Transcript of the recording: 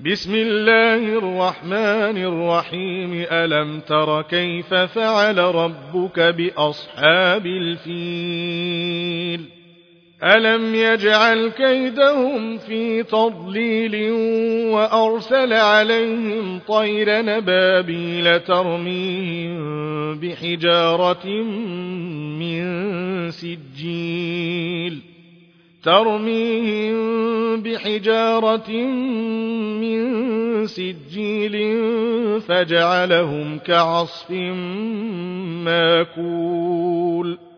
بسم الله الرحمن الرحيم. ألم تر كيف فعل ربك بأصحاب الفيل؟ ألم يجعل كيدهم في تضليل وأرسل عليهم طيرا نبابيل ترميهم بحجارة من سجيل فجعلهم كعصف ماكول.